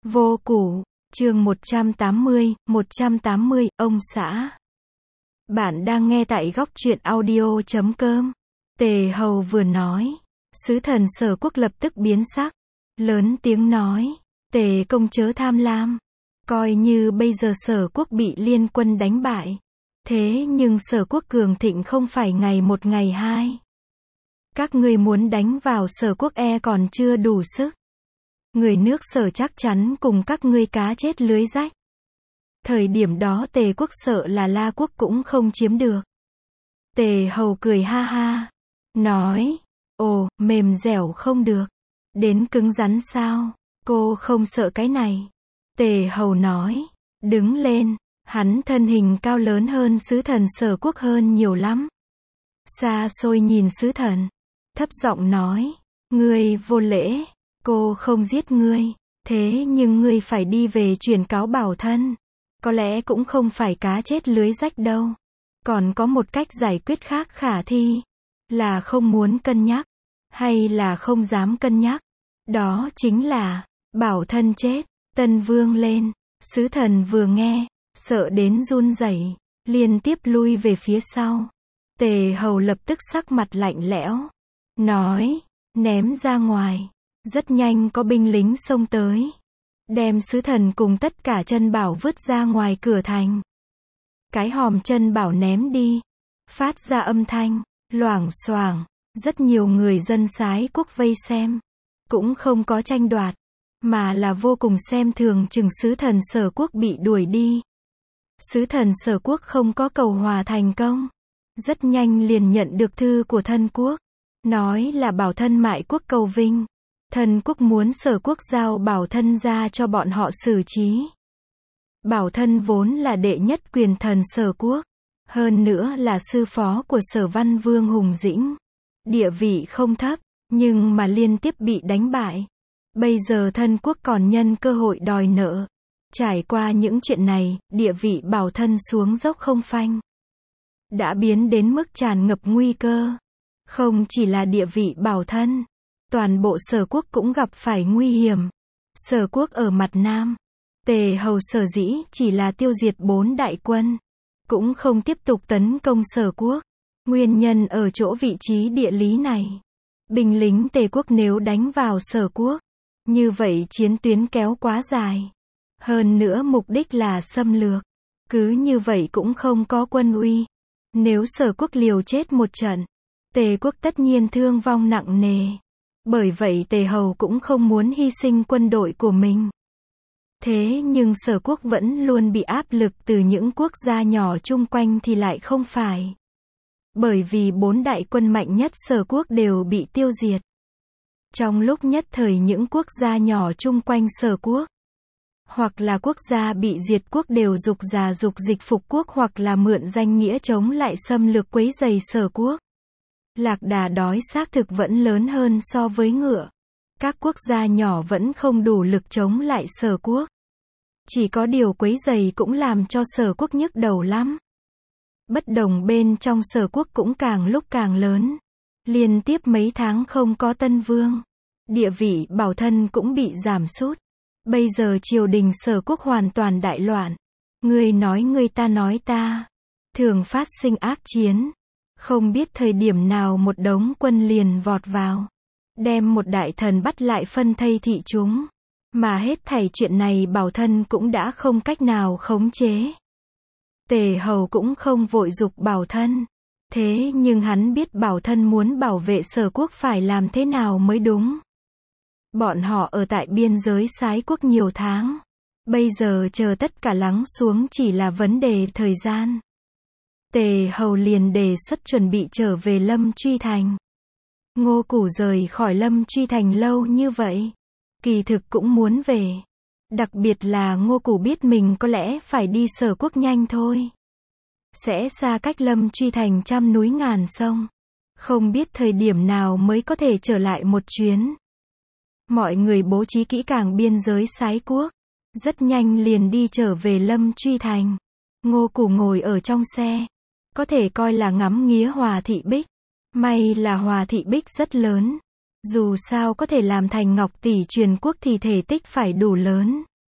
Vô củ, chương 180, ông xã. Bạn đang nghe tại góc truyện audio.com. Tề Hầu vừa nói, sứ thần Sở Quốc lập tức biến sắc, lớn tiếng nói, Tề công chớ tham lam, coi như bây giờ Sở Quốc bị liên quân đánh bại, thế nhưng Sở Quốc cường thịnh không phải ngày một ngày hai. Các ngươi muốn đánh vào Sở Quốc còn chưa đủ sức. Người nước Sở chắc chắn cùng các ngươi cá chết lưới rách. Thời điểm đó Tề quốc sợ là La quốc cũng không chiếm được. Tề Hầu cười ha ha, nói, ồ, mềm dẻo không được, đến cứng rắn sao, cô không sợ cái này. Tề Hầu nói, đứng lên, hắn thân hình cao lớn hơn sứ thần Sở Quốc hơn nhiều lắm. Xa xôi nhìn sứ thần, thấp giọng nói, ngươi vô lễ, cô không giết ngươi, thế nhưng ngươi phải đi về truyền cáo bảo thân. Có lẽ cũng không phải cá chết lưới rách đâu. Còn có một cách giải quyết khác khả thi. Là không muốn cân nhắc. Hay là không dám cân nhắc. Đó chính là, bảo thân chết. Tân Vương lên. Sứ thần vừa nghe, sợ đến run rẩy, liên tiếp lui về phía sau. Tề Hầu lập tức sắc mặt lạnh lẽo. Nói, ném ra ngoài. Rất nhanh có binh lính xông tới. Đem sứ thần cùng tất cả chân bảo vứt ra ngoài cửa thành. Cái hòm chân bảo ném đi. Phát ra âm thanh, loảng xoảng. Rất nhiều người dân Sái quốc vây xem. Cũng không có tranh đoạt. Mà là vô cùng xem thường chừng sứ thần Sở Quốc bị đuổi đi. Sứ thần Sở Quốc không có cầu hòa thành công. Rất nhanh liền nhận được thư của thân quốc. Nói là bảo thân mại quốc cầu vinh. Thân quốc muốn Sở Quốc giao bảo thân ra cho bọn họ xử trí. Bảo thân vốn là đệ nhất quyền thần Sở Quốc. Hơn nữa là sư phó của Sở Văn Vương Hùng Dĩnh. Địa vị không thấp, nhưng mà liên tiếp bị đánh bại. Bây giờ thân quốc còn nhân cơ hội đòi nợ. Trải qua những chuyện này, địa vị bảo thân xuống dốc không phanh. Đã biến đến mức tràn ngập nguy cơ. Không chỉ là địa vị bảo thân. Toàn bộ Sở Quốc cũng gặp phải nguy hiểm. Sở Quốc ở mặt Nam. Tề Hầu sở dĩ chỉ là tiêu diệt 4 đại quân. Cũng không tiếp tục tấn công Sở Quốc. Nguyên nhân ở chỗ vị trí địa lý này. Binh lính Tề quốc nếu đánh vào Sở Quốc. Như vậy chiến tuyến kéo quá dài. Hơn nữa mục đích là xâm lược. Cứ như vậy cũng không có quân uy. Nếu Sở Quốc liều chết một trận. Tề quốc tất nhiên thương vong nặng nề. Bởi vậy Tề Hầu cũng không muốn hy sinh quân đội của mình. Thế nhưng Sở Quốc vẫn luôn bị áp lực từ những quốc gia nhỏ chung quanh thì lại không phải. Bởi vì 4 đại quân mạnh nhất Sở Quốc đều bị tiêu diệt. Trong lúc nhất thời những quốc gia nhỏ chung quanh Sở Quốc, hoặc là quốc gia bị diệt quốc đều dục già dục dịch phục quốc hoặc là mượn danh nghĩa chống lại xâm lược quấy rầy Sở Quốc. Lạc đà đói xác thực vẫn lớn hơn so với ngựa. Các quốc gia nhỏ vẫn không đủ lực chống lại Sở Quốc. Chỉ có điều quấy rầy cũng làm cho Sở Quốc nhức đầu lắm. Bất đồng bên trong Sở Quốc cũng càng lúc càng lớn. Liên tiếp mấy tháng không có Tân Vương. Địa vị bảo thân cũng bị giảm sút. Bây giờ triều đình Sở Quốc hoàn toàn đại loạn. Người nói người ta nói ta. Thường phát sinh ác chiến. Không biết thời điểm nào một đống quân liền vọt vào. Đem một đại thần bắt lại phân thây thị chúng. Mà hết thảy chuyện này bảo thân cũng đã không cách nào khống chế. Tề Hầu cũng không vội giục bảo thân. Thế nhưng hắn biết bảo thân muốn bảo vệ Sở Quốc phải làm thế nào mới đúng. Bọn họ ở tại biên giới Sái quốc nhiều tháng. Bây giờ chờ tất cả lắng xuống chỉ là vấn đề thời gian. Tề Hầu liền đề xuất chuẩn bị trở về Lâm Truy Thành. Ngô Củ rời khỏi Lâm Truy Thành lâu như vậy. Kỳ thực cũng muốn về. Đặc biệt là Ngô Củ biết mình có lẽ phải đi Sở Quốc nhanh thôi. Sẽ xa cách Lâm Truy Thành trăm núi ngàn sông. Không biết thời điểm nào mới có thể trở lại một chuyến. Mọi người bố trí kỹ càng biên giới Sái quốc. Rất nhanh liền đi trở về Lâm Truy Thành. Ngô Củ ngồi ở trong xe. Có thể coi là ngắm nghía Hòa Thị Bích. May là Hòa Thị Bích rất lớn. Dù sao có thể làm thành Ngọc Tỷ truyền quốc thì thể tích phải đủ lớn.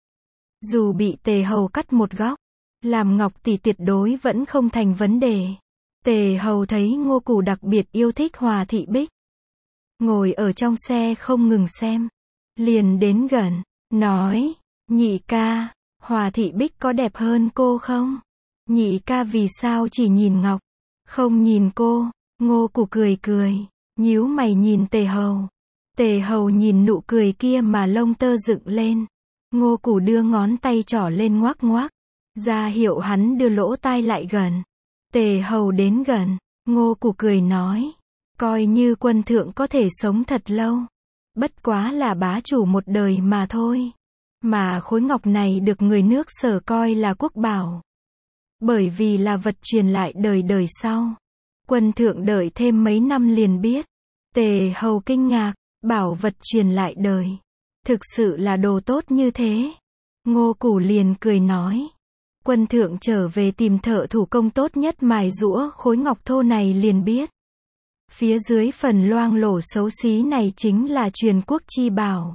Dù bị Tề Hầu cắt một góc, làm Ngọc tỷ tuyệt đối vẫn không thành vấn đề. Tề Hầu thấy Ngô Củ đặc biệt yêu thích Hòa Thị Bích. Ngồi ở trong xe không ngừng xem. Liền đến gần, nói, nhị ca, Hòa Thị Bích có đẹp hơn cô không? Nhị ca vì sao chỉ nhìn Ngọc, không nhìn cô? Ngô Củ cười cười, nhíu mày nhìn Tề Hầu. Tề Hầu nhìn nụ cười kia mà lông tơ dựng lên. Ngô Củ đưa ngón tay trỏ lên ngoác ngoác, ra hiệu hắn đưa lỗ tai lại gần. Tề Hầu đến gần, Ngô Củ cười nói, coi như quân thượng có thể sống thật lâu, bất quá là bá chủ một đời mà thôi. Mà khối ngọc này được người nước Sở coi là quốc bảo, bởi vì là vật truyền lại đời đời sau. Quân thượng đợi thêm mấy năm liền biết. Tề Hầu kinh ngạc, bảo vật truyền lại đời, thực sự là đồ tốt như thế. Ngô Củ liền cười nói, quân thượng trở về tìm thợ thủ công tốt nhất mài giũa khối ngọc thô này liền biết. Phía dưới phần loang lổ xấu xí này chính là truyền quốc chi bảo.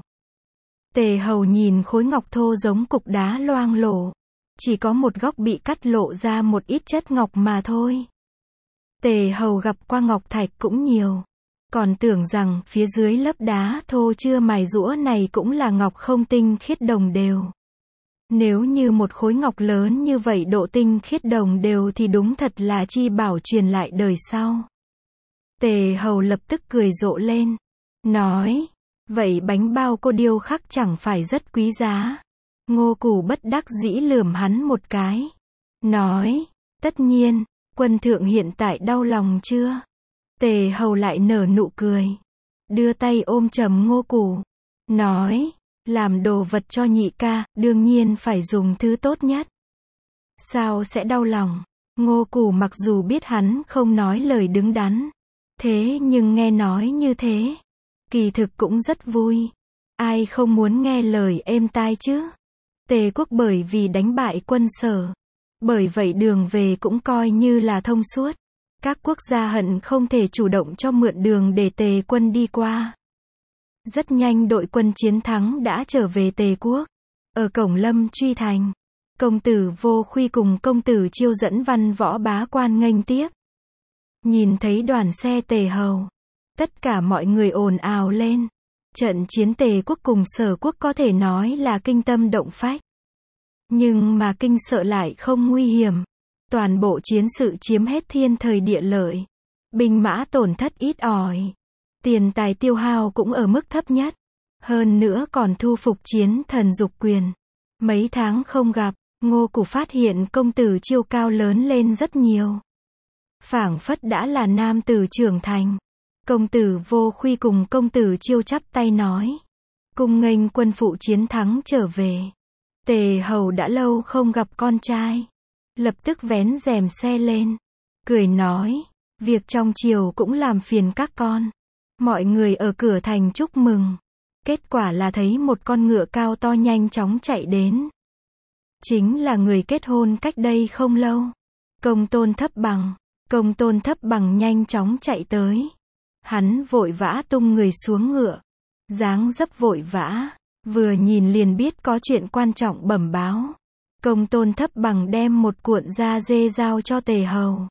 Tề Hầu nhìn khối ngọc thô giống cục đá loang lổ, chỉ có một góc bị cắt lộ ra một ít chất ngọc mà thôi. Tề Hầu gặp qua ngọc thạch cũng nhiều, còn tưởng rằng phía dưới lớp đá thô chưa mài giũa này cũng là ngọc không tinh khiết đồng đều. Nếu như một khối ngọc lớn như vậy độ tinh khiết đồng đều thì đúng thật là chi bảo truyền lại đời sau. Tề Hầu lập tức cười rộ lên, nói, vậy bánh bao cô điêu khắc chẳng phải rất quý giá? Ngô Củ bất đắc dĩ lườm hắn một cái, nói, tất nhiên, quân thượng hiện tại đau lòng chưa? Tề Hầu lại nở nụ cười, đưa tay ôm chầm Ngô Củ, nói, làm đồ vật cho nhị ca, đương nhiên phải dùng thứ tốt nhất. Sao sẽ đau lòng? Ngô Củ mặc dù biết hắn không nói lời đứng đắn, thế nhưng nghe nói như thế, kỳ thực cũng rất vui. Ai không muốn nghe lời êm tai chứ? Tề quốc bởi vì đánh bại quân Sở, bởi vậy đường về cũng coi như là thông suốt. Các quốc gia hận không thể chủ động cho mượn đường để Tề quân đi qua. Rất nhanh đội quân chiến thắng đã trở về Tề quốc. Ở cổng Lâm Truy Thành, công tử Vô Khuy cùng công tử Chiêu dẫn văn võ bá quan nghênh tiếp. Nhìn thấy đoàn xe Tề Hầu, tất cả mọi người ồn ào lên. Trận chiến Tề quốc cùng Sở quốc có thể nói là kinh tâm động phách. Nhưng mà kinh Sở lại không nguy hiểm. Toàn bộ chiến sự chiếm hết thiên thời địa lợi. Binh mã tổn thất ít ỏi. Tiền tài tiêu hao cũng ở mức thấp nhất. Hơn nữa còn thu phục chiến thần Dục Quyền. Mấy tháng không gặp, Ngô Củ phát hiện công tử Chiêu cao lớn lên rất nhiều. Phảng phất đã là nam tử trưởng thành. Công tử Vô Khuy cùng công tử Chiêu chắp tay nói, cung nghênh quân phụ chiến thắng trở về. Tề Hầu đã lâu không gặp con trai, lập tức vén rèm xe lên, cười nói, việc trong triều cũng làm phiền các con. Mọi người ở cửa thành chúc mừng. Kết quả là thấy một con ngựa cao to nhanh chóng chạy đến. Chính là người kết hôn cách đây không lâu. Công tôn Thấp Bằng. Công tôn Thấp Bằng nhanh chóng chạy tới. Hắn vội vã tung người xuống ngựa, dáng dấp vội vã, vừa nhìn liền biết có chuyện quan trọng bẩm báo. Công tôn Thấp Bằng đem một cuộn da dê giao cho Tề Hầu.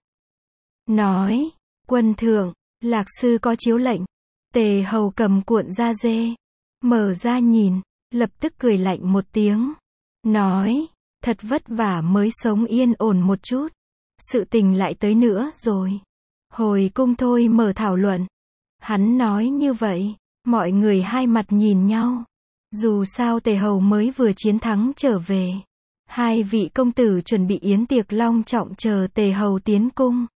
Nói, quân thượng, lạc sư có chiếu lệnh. Tề Hầu cầm cuộn da dê, mở ra nhìn, lập tức cười lạnh một tiếng. Nói, thật vất vả mới sống yên ổn một chút. Sự tình lại tới nữa rồi. Hồi cung thôi mở thảo luận. Hắn nói như vậy, mọi người hai mặt nhìn nhau. Dù sao Tề Hầu mới vừa chiến thắng trở về. Hai vị công tử chuẩn bị yến tiệc long trọng chờ Tề Hầu tiến cung.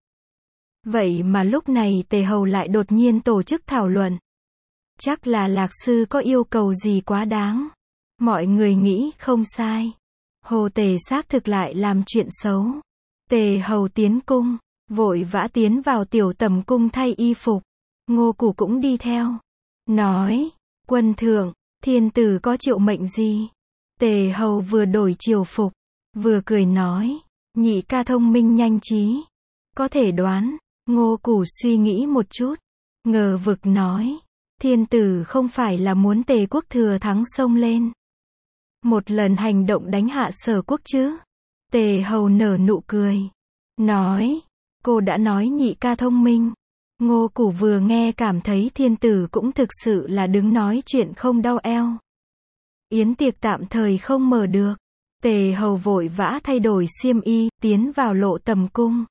Vậy mà lúc này Tề Hầu lại đột nhiên tổ chức thảo luận. Chắc là lạc sư có yêu cầu gì quá đáng. Mọi người nghĩ không sai. Hồ Tề xác thực lại làm chuyện xấu. Tề Hầu tiến cung, vội vã tiến vào tiểu tầm cung thay y phục. Ngô Củ cũng đi theo. Nói, quân thượng, thiên tử có triệu mệnh gì? Tề Hầu vừa đổi triều phục, vừa cười nói, nhị ca thông minh nhanh trí. Có thể đoán. Ngô Củ suy nghĩ một chút, ngờ vực nói, thiên tử không phải là muốn Tề quốc thừa thắng xông lên. một lần hành động đánh hạ Sở Quốc chứ? Tề Hầu nở nụ cười, nói, cô đã nói nhị ca thông minh. Ngô Củ vừa nghe cảm thấy thiên tử cũng thực sự là đứng nói chuyện không đau eo. Yến tiệc tạm thời không mở được. Tề Hầu vội vã thay đổi xiêm y, tiến vào Lộ Tầm cung.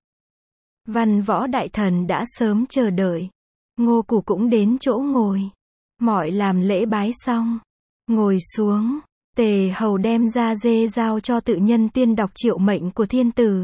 Văn Võ đại thần đã sớm chờ đợi. Ngô Củ cũng đến chỗ ngồi. Mọi làm lễ bái xong, ngồi xuống, Tề Hầu đem ra dê giao cho tự nhân tiên đọc triệu mệnh của thiên tử.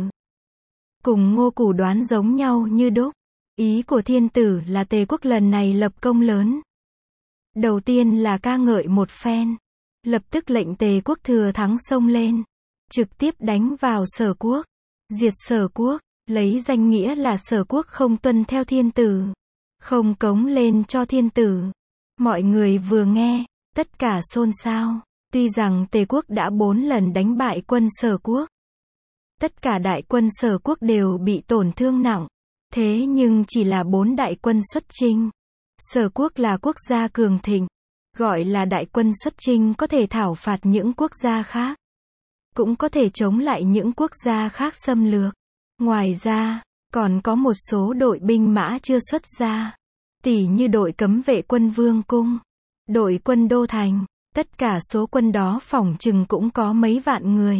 Cùng Ngô Củ đoán giống nhau như đúc. Ý của thiên tử là Tề quốc lần này lập công lớn. Đầu tiên là ca ngợi một phen, lập tức lệnh Tề quốc thừa thắng xông lên, trực tiếp đánh vào Sở Quốc, diệt Sở Quốc, lấy danh nghĩa là Sở Quốc không tuân theo thiên tử, không cống lên cho thiên tử. Mọi người vừa nghe, tất cả xôn xao. Tuy rằng Tề quốc đã 4 lần đánh bại quân Sở Quốc, tất cả đại quân Sở Quốc đều bị tổn thương nặng, thế nhưng chỉ là 4 đại quân xuất chinh. Sở Quốc là quốc gia cường thịnh, gọi là đại quân xuất chinh có thể thảo phạt những quốc gia khác, cũng có thể chống lại những quốc gia khác xâm lược. Ngoài ra, còn có một số đội binh mã chưa xuất ra, tỉ như đội cấm vệ quân Vương Cung, đội quân Đô Thành, tất cả số quân đó phỏng chừng cũng có mấy vạn người.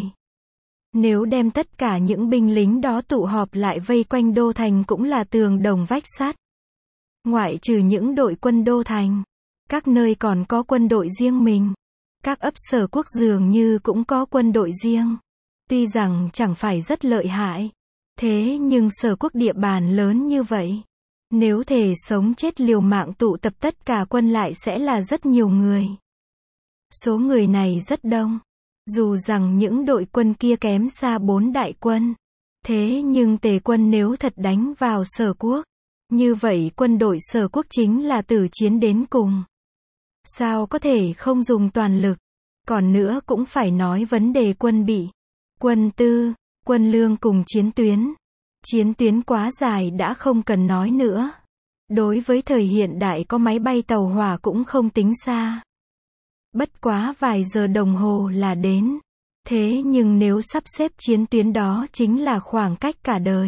Nếu đem tất cả những binh lính đó tụ họp lại vây quanh Đô Thành cũng là tường đồng vách sắt. Ngoại trừ những đội quân Đô Thành, các nơi còn có quân đội riêng mình. Các ấp Sở Quốc dường như cũng có quân đội riêng. Tuy rằng chẳng phải rất lợi hại, thế nhưng Sở Quốc địa bàn lớn như vậy, nếu thể sống chết liều mạng tụ tập tất cả quân lại sẽ là rất nhiều người. Số người này rất đông. Dù rằng những đội quân kia kém xa 4 đại quân, thế nhưng Tề quân nếu thật đánh vào Sở Quốc, như vậy quân đội Sở Quốc chính là tử chiến đến cùng. Sao có thể không dùng toàn lực? Còn nữa cũng phải nói vấn đề quân bị, quân tư, quân lương cùng chiến tuyến. Chiến tuyến quá dài đã không cần nói nữa. Đối với thời hiện đại có máy bay tàu hỏa cũng không tính xa. Bất quá vài giờ đồng hồ là đến. Thế nhưng nếu sắp xếp chiến tuyến đó chính là khoảng cách cả đời.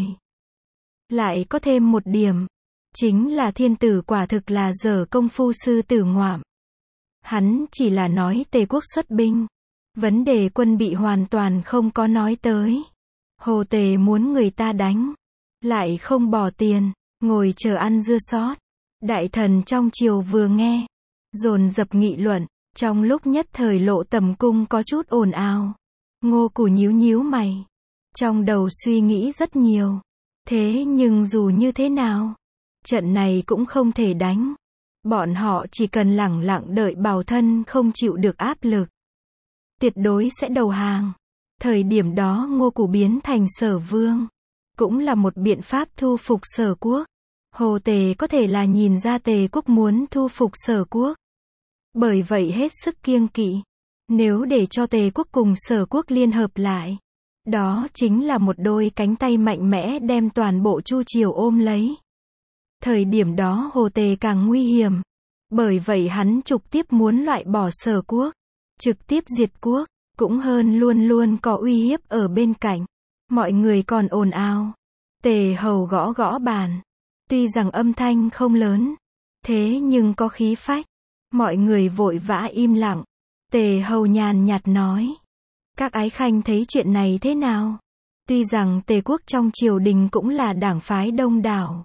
Lại có thêm một điểm, chính là thiên tử quả thực là dở công phu sư tử ngoạm. Hắn chỉ là nói Tề quốc xuất binh, vấn đề quân bị hoàn toàn không có nói tới. Hồ Tề muốn người ta đánh, lại không bỏ tiền, ngồi chờ ăn dưa sót. Đại thần trong triều vừa nghe, dồn dập nghị luận. Trong lúc nhất thời Lộ Tầm cung có chút ồn ào. Ngô Củ nhíu nhíu mày, trong đầu suy nghĩ rất nhiều. Thế nhưng dù như thế nào, trận này cũng không thể đánh. Bọn họ chỉ cần lẳng lặng đợi bảo thân không chịu được áp lực, tuyệt đối sẽ đầu hàng. Thời điểm đó Ngô Củ biến thành Sở Vương, cũng là một biện pháp thu phục Sở Quốc. Hồ Tề có thể là nhìn ra Tề quốc muốn thu phục Sở Quốc, bởi vậy hết sức kiêng kỵ. Nếu để cho Tề quốc cùng Sở Quốc liên hợp lại, đó chính là một đôi cánh tay mạnh mẽ đem toàn bộ Chu triều ôm lấy. Thời điểm đó Hồ Tề càng nguy hiểm, bởi vậy hắn trực tiếp muốn loại bỏ Sở Quốc, trực tiếp diệt quốc, cũng hơn luôn luôn có uy hiếp ở bên cạnh. Mọi người còn ồn ào. Tề Hầu gõ gõ bàn, tuy rằng âm thanh không lớn, thế nhưng có khí phách. Mọi người vội vã im lặng. Tề Hầu nhàn nhạt nói, các ái khanh thấy chuyện này thế nào? Tuy rằng Tề quốc trong triều đình cũng là đảng phái đông đảo,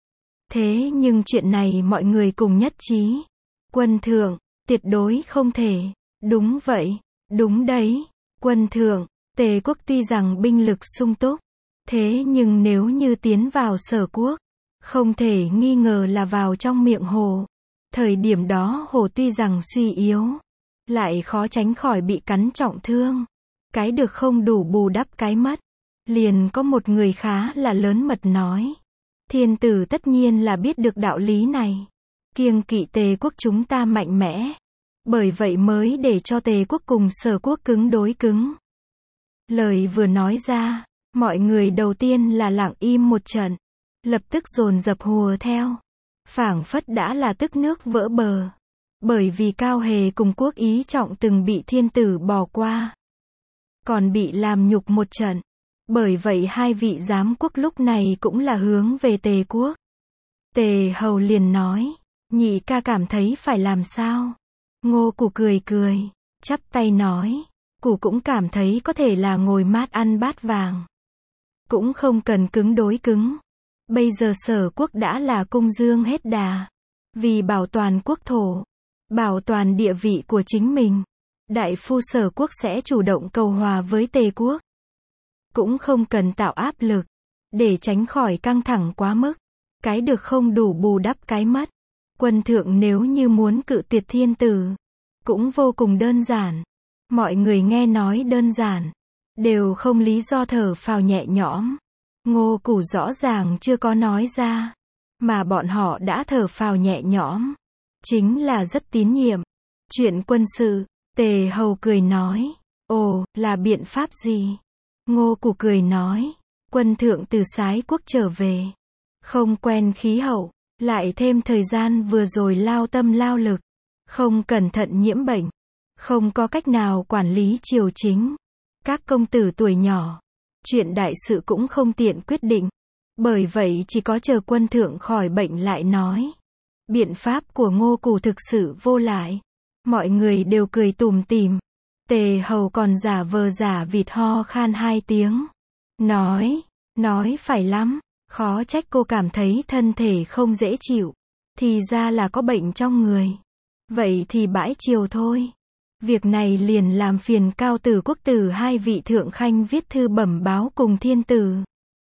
thế nhưng chuyện này mọi người cùng nhất trí. Quân thượng, tuyệt đối không thể. Đúng vậy, đúng đấy. Quân thượng, Tề quốc tuy rằng binh lực sung túc, thế nhưng nếu như tiến vào Sở Quốc, không thể nghi ngờ là vào trong miệng hồ. Thời điểm đó hồ tuy rằng suy yếu, lại khó tránh khỏi bị cắn trọng thương. Cái được không đủ bù đắp cái mất. Liền có một người khá là lớn mật nói, thiên tử tất nhiên là biết được đạo lý này, kiêng kỵ Tề quốc chúng ta mạnh mẽ, bởi vậy mới để cho Tề quốc cùng Sở Quốc cứng đối cứng. Lời vừa nói ra, mọi người đầu tiên là lặng im một trận, lập tức dồn dập hùa theo, phảng phất đã là tức nước vỡ bờ. Bởi vì Cao Hề cùng Quốc Ý Trọng từng bị thiên tử bỏ qua, còn bị làm nhục một trận. Bởi vậy hai vị giám quốc lúc này cũng là hướng về Tề quốc. Tề Hầu liền nói, nhị ca cảm thấy phải làm sao? Ngô Củ cười cười, chắp tay nói, Củ cũng cảm thấy có thể là ngồi mát ăn bát vàng. Cũng không cần cứng đối cứng. Bây giờ Sở quốc đã là cung dương hết đà. Vì bảo toàn quốc thổ, bảo toàn địa vị của chính mình, đại phu Sở quốc sẽ chủ động cầu hòa với Tề quốc. Cũng không cần tạo áp lực, để tránh khỏi căng thẳng quá mức. Cái được không đủ bù đắp cái mất. Quân thượng nếu như muốn cự tuyệt thiên tử, cũng vô cùng đơn giản. Mọi người nghe nói đơn giản, đều không lý do thở phào nhẹ nhõm. Ngô Củ rõ ràng chưa có nói ra, mà bọn họ đã thở phào nhẹ nhõm. Chính là rất tín nhiệm. Chuyện quân sự, Tề Hầu cười nói, ồ, là biện pháp gì? Ngô Củ cười nói, quân thượng từ Sái quốc trở về, không quen khí hậu, lại thêm thời gian vừa rồi lao tâm lao lực, không cẩn thận nhiễm bệnh, không có cách nào quản lý triều chính. Các công tử tuổi nhỏ, chuyện đại sự cũng không tiện quyết định. Bởi vậy chỉ có chờ quân thượng khỏi bệnh lại nói. Biện pháp của Ngô Củ thực sự vô lại. Mọi người đều cười tủm tỉm. Tề Hầu còn giả vờ giả vịt ho khan 2 tiếng. Nói phải lắm. Khó trách cô cảm thấy thân thể không dễ chịu. Thì ra là có bệnh trong người. Vậy thì bãi chiều thôi. Việc này liền làm phiền Cao tử Quốc tử hai vị thượng khanh viết thư bẩm báo cùng thiên tử.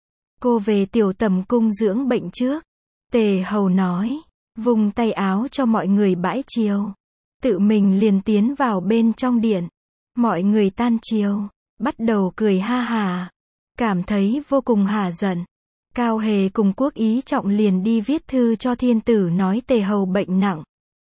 Cô về tiểu tầm cung dưỡng bệnh trước. Tề Hầu nói, vung tay áo cho mọi người bãi chiều. Tự mình liền tiến vào bên trong điện. Mọi người tan chiều, bắt đầu cười ha hà. Cảm thấy vô cùng hả giận. Cao Hề cùng Quốc Ý Trọng liền đi viết thư cho thiên tử nói Tề Hầu bệnh nặng.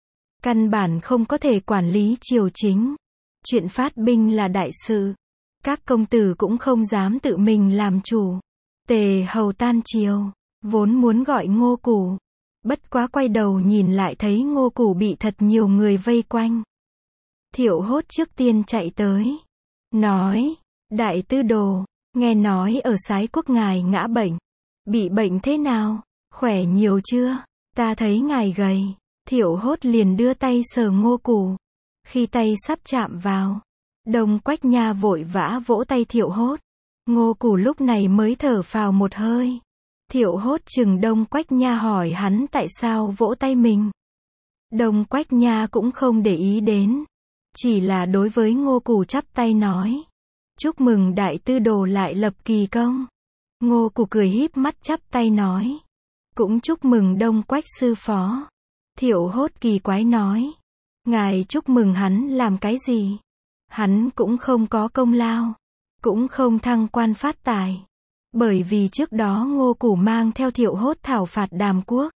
Căn bản không có thể quản lý triều chính. Chuyện phát binh là đại sự. Các công tử cũng không dám tự mình làm chủ. Tề Hầu tan chiều, vốn muốn gọi Ngô Củ. Bất quá quay đầu nhìn lại thấy Ngô Củ bị thật nhiều người vây quanh. Thiệu Hốt trước tiên chạy tới. Nói, đại tư đồ, nghe nói ở Sái quốc ngài ngã bệnh. Bị bệnh thế nào? Khỏe nhiều chưa? Ta thấy ngài gầy. Thiệu Hốt liền đưa tay sờ Ngô Củ. Khi tay sắp chạm vào, Đông Quách Nha vội vã vỗ tay Thiệu Hốt. Ngô Củ lúc này mới thở phào một hơi. Thiệu Hốt chừng Đông Quách Nha hỏi hắn tại sao vỗ tay mình. Đông Quách Nha cũng không để ý đến. Chỉ là đối với Ngô Củ chắp tay nói. Chúc mừng đại tư đồ lại lập kỳ công. Ngô Củ cười híp mắt chắp tay nói. Cũng chúc mừng Đông Quách sư phó. Thiệu Hốt kỳ quái nói. Ngài chúc mừng hắn làm cái gì? Hắn cũng không có công lao. Cũng không thăng quan phát tài. Bởi vì trước đó Ngô Củ mang theo Thiệu Hốt thảo phạt Đàm quốc.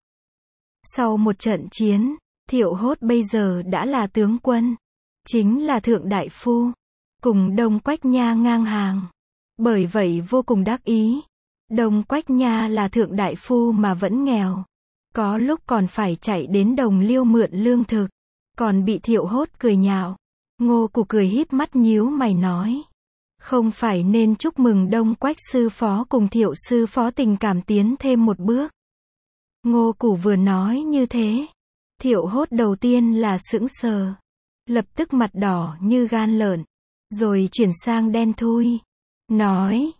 Sau một trận chiến, Thiệu Hốt bây giờ đã là tướng quân. Chính là thượng đại phu. Cùng Đông Quách Nha ngang hàng. Bởi vậy vô cùng đắc ý. Đông Quách Nha là thượng đại phu mà vẫn nghèo. Có lúc còn phải chạy đến Đồng Liêu mượn lương thực. Còn bị Thiệu Hốt cười nhạo. Ngô Củ cười híp mắt nhíu mày nói. Không phải nên chúc mừng Đông Quách sư phó cùng Thiệu sư phó tình cảm tiến thêm một bước. Ngô Củ vừa nói như thế. Thiệu Hốt đầu tiên là sững sờ. Lập tức mặt đỏ như gan lợn. Rồi chuyển sang đen thui. Nói,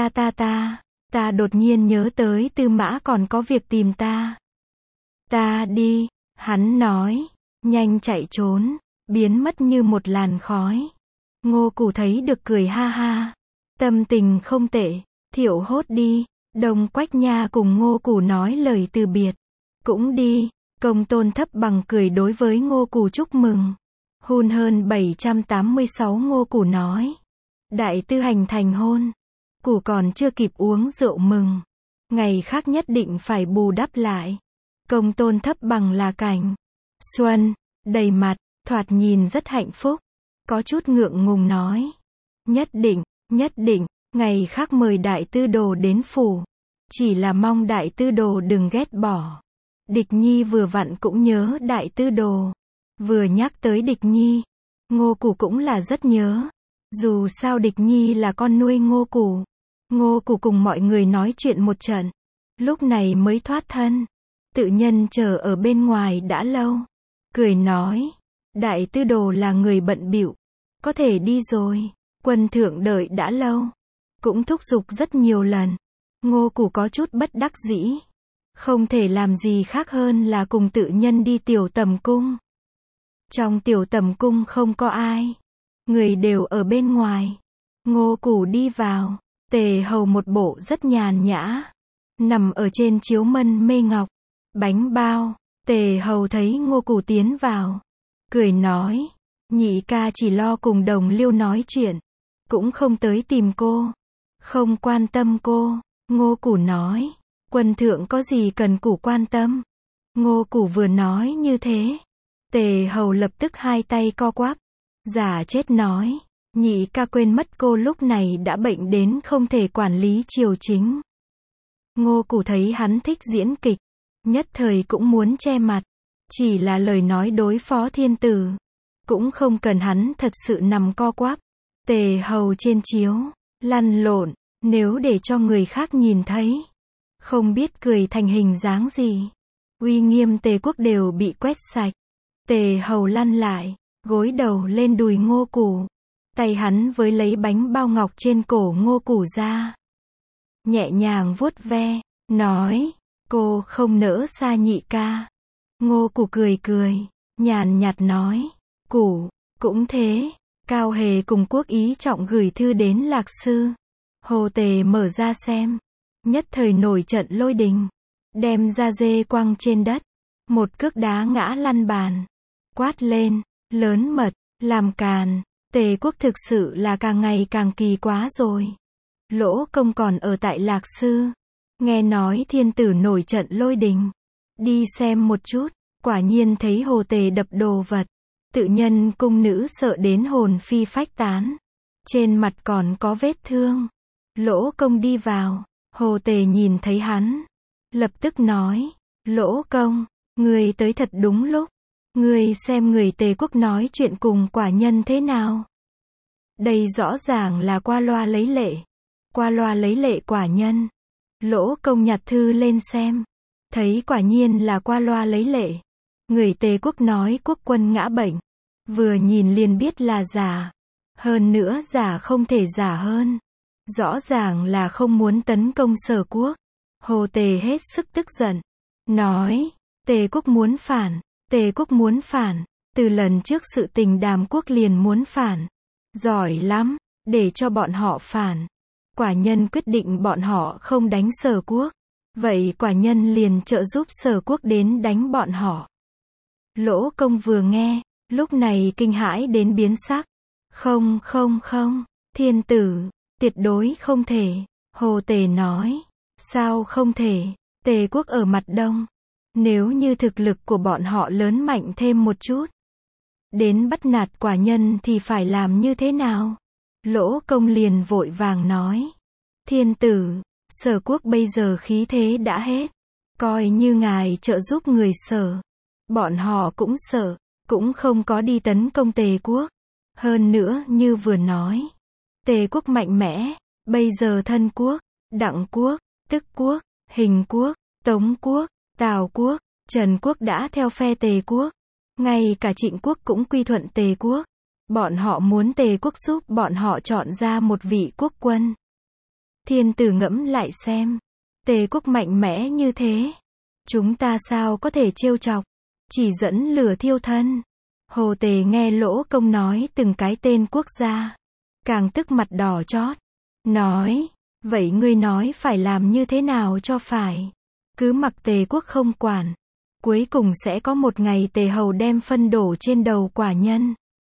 ta đột nhiên nhớ tới Tư Mã còn có việc tìm ta. Ta đi, hắn nói, nhanh chạy trốn, biến mất như một làn khói. Ngô Củ thấy được cười ha ha. Tâm tình không tệ, Thiệu Hốt đi, Đông Quách Nha cùng Ngô Củ nói lời từ biệt. Cũng đi, Công Tôn Thấp Bằng cười đối với Ngô Củ chúc mừng. Hun hơn 786 Ngô Củ nói. Đại tư hành thành hôn. Củ còn chưa kịp uống rượu mừng. Ngày khác nhất định phải bù đắp lại. Công Tôn Thấp Bằng là cảnh xuân, đầy mặt, thoạt nhìn rất hạnh phúc. Có chút ngượng ngùng nói. Nhất định, ngày khác mời đại tư đồ đến phủ. Chỉ là mong đại tư đồ đừng ghét bỏ. Địch Nhi vừa vặn cũng nhớ đại tư đồ. Vừa nhắc tới Địch Nhi, Ngô Củ cũng là rất nhớ. Dù sao Địch Nhi là con nuôi Ngô Củ. Ngô Củ cùng mọi người nói chuyện một trận, lúc này mới thoát thân. Tự nhân chờ ở bên ngoài đã lâu, cười nói, đại tư đồ là người bận bịu, có thể đi rồi. Quân thượng đợi đã lâu, cũng thúc giục rất nhiều lần. Ngô Củ có chút bất đắc dĩ, không thể làm gì khác hơn là cùng tự nhân đi tiểu tầm cung. Trong tiểu tầm cung không có ai, người đều ở bên ngoài. Ngô Củ đi vào, Tề Hầu một bộ rất nhàn nhã, nằm ở trên chiếu mân mê ngọc, bánh bao. Tề Hầu thấy Ngô Củ tiến vào, cười nói, nhị ca chỉ lo cùng Đồng Liêu nói chuyện, cũng không tới tìm cô, không quan tâm cô. Ngô Củ nói, quân thượng có gì cần Củ quan tâm. Ngô Củ vừa nói như thế, Tề Hầu lập tức hai tay co quắp, giả chết nói, nhị ca quên mất cô lúc này đã bệnh đến không thể quản lý triều chính. Ngô Củ thấy hắn thích diễn kịch, nhất thời cũng muốn che mặt, chỉ là lời nói đối phó thiên tử, cũng không cần hắn thật sự nằm co quắp. Tề Hầu trên chiếu, lăn lộn, nếu để cho người khác nhìn thấy, không biết cười thành hình dáng gì. Uy nghiêm Tề quốc đều bị quét sạch. Tề Hầu lăn lại, gối đầu lên đùi Ngô Củ, tay hắn với lấy bánh bao ngọc trên cổ Ngô Củ ra, nhẹ nhàng vuốt ve, nói, cô không nỡ xa nhị ca. Ngô Củ cười cười, nhàn nhạt nói, Củ, cũng thế. Cao Hề cùng Quốc Ý Trọng gửi thư đến Lạc Sư. Hồ Tề mở ra xem, nhất thời nổi trận lôi đình, đem da dê quăng trên đất, một cước đá ngã lăn bàn, quát lên, lớn mật, làm càn. Tề quốc thực sự là càng ngày càng kỳ quá rồi. Lỗ Công còn ở tại Lạc Sư, nghe nói thiên tử nổi trận lôi đình, đi xem một chút, quả nhiên thấy Hồ Tề đập đồ vật, tự nhân cung nữ sợ đến hồn phi phách tán, trên mặt còn có vết thương. Lỗ Công đi vào, Hồ Tề nhìn thấy hắn, lập tức nói, Lỗ Công, người tới thật đúng lúc, người xem người Tề quốc nói chuyện cùng quả nhân thế nào. Đây rõ ràng là qua loa lấy lệ, qua loa lấy lệ quả nhân. Lỗ Công nhặt thư lên xem, thấy quả nhiên là qua loa lấy lệ. Người Tề quốc nói quốc quân ngã bệnh, vừa nhìn liền biết là giả, hơn nữa giả không thể giả hơn, rõ ràng là không muốn tấn công Sở quốc. Hồ Tề hết sức tức giận, nói, Tề quốc muốn phản, Tề quốc muốn phản, từ lần trước sự tình Đàm quốc liền muốn phản, giỏi lắm, để cho bọn họ phản. Quả nhân quyết định bọn họ không đánh Sở quốc, vậy quả nhân liền trợ giúp Sở quốc đến đánh bọn họ. Lỗ Công vừa nghe, lúc này kinh hãi đến biến sắc. Không, thiên tử, tuyệt đối không thể. Hồ Tề nói, sao không thể, Tề quốc ở mặt đông. Nếu như thực lực của bọn họ lớn mạnh thêm một chút, đến bắt nạt quả nhân thì phải làm như thế nào? Lỗ Công liền vội vàng nói, thiên tử, Sở quốc bây giờ khí thế đã hết, coi như ngài trợ giúp người Sở, bọn họ cũng sợ, cũng không có đi tấn công Tề quốc. Hơn nữa như vừa nói, Tề quốc mạnh mẽ, bây giờ Thân quốc, Đặng quốc, Tức quốc, Hình quốc, Tống quốc, Tào quốc, Trần quốc đã theo phe Tề quốc, ngay cả Trịnh quốc cũng quy thuận Tề quốc. Bọn họ muốn Tề quốc giúp bọn họ chọn ra một vị quốc quân. Thiên tử ngẫm lại xem, Tề quốc mạnh mẽ như thế, chúng ta sao có thể trêu chọc, chỉ dẫn lửa thiêu thân. Hồ Tề nghe Lỗ Công nói từng cái tên quốc gia, càng tức mặt đỏ chót, nói, vậy ngươi nói phải làm như thế nào cho phải, cứ mặc Tề quốc không quản, cuối cùng sẽ có một ngày Tề hầu đem phân đổ trên đầu quả nhân.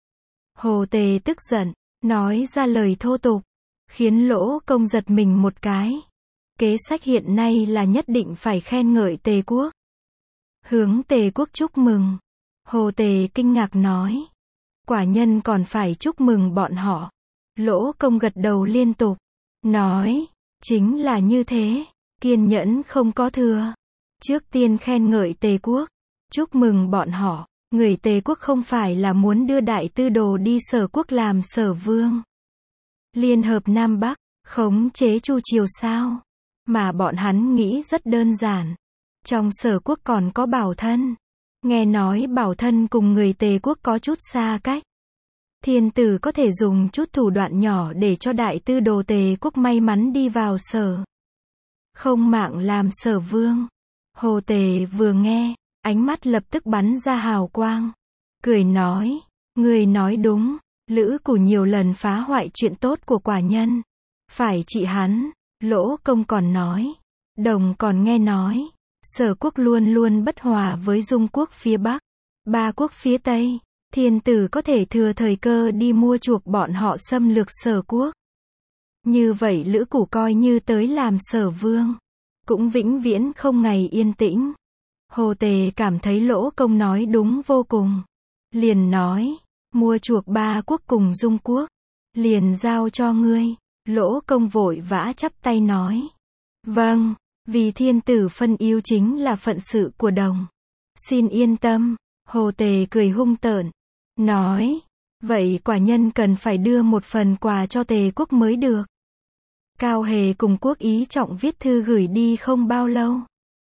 Hồ Tề tức giận, nói ra lời thô tục, khiến Lỗ Công giật mình một cái. Kế sách hiện nay là nhất định phải khen ngợi Tề quốc, hướng Tề quốc chúc mừng. Hồ Tề kinh ngạc nói, quả nhân còn phải chúc mừng bọn họ. Lỗ Công gật đầu liên tục, nói, chính là như thế, kiên nhẫn không có thừa. Trước tiên khen ngợi Tề quốc, chúc mừng bọn họ, Người Tề quốc không phải là muốn đưa Đại Tư Đồ đi Sở quốc làm Sở vương, liên hợp Nam Bắc, khống chế Chu triều sao? Mà bọn hắn nghĩ rất đơn giản. Trong Sở quốc còn có Bảo Thân. Nghe nói Bảo Thân cùng người Tề quốc có chút xa cách. Thiên tử có thể dùng chút thủ đoạn nhỏ để cho Đại Tư Đồ Tề quốc may mắn đi vào Sở không mạng làm Sở vương. Hồ Tề vừa nghe, ánh mắt lập tức bắn ra hào quang. Cười nói, người nói đúng, Lữ Củ nhiều lần phá hoại chuyện tốt của quả nhân. Phải trị hắn. Lỗ Công còn nói, Đồng còn nghe nói, Sở quốc luôn luôn bất hòa với Dung quốc phía Bắc, Ba quốc phía Tây. Thiên tử có thể thừa thời cơ đi mua chuộc bọn họ xâm lược Sở quốc. Như vậy Lữ Củ coi như tới làm Sở vương, cũng vĩnh viễn không ngày yên tĩnh. Hồ Tề cảm thấy Lỗ Công nói đúng vô cùng. Liền nói, mua chuộc Ba quốc cùng Dung quốc, liền giao cho ngươi. Lỗ Công vội vã chắp tay nói, vâng, vì thiên tử phân ưu chính là phận sự của Đồng. Xin yên tâm. Hồ Tề cười hung tợn, nói, vậy quả nhân cần phải đưa một phần quà cho Tề quốc mới được. Cao Hề cùng Quốc Ý Trọng viết thư gửi đi không bao lâu,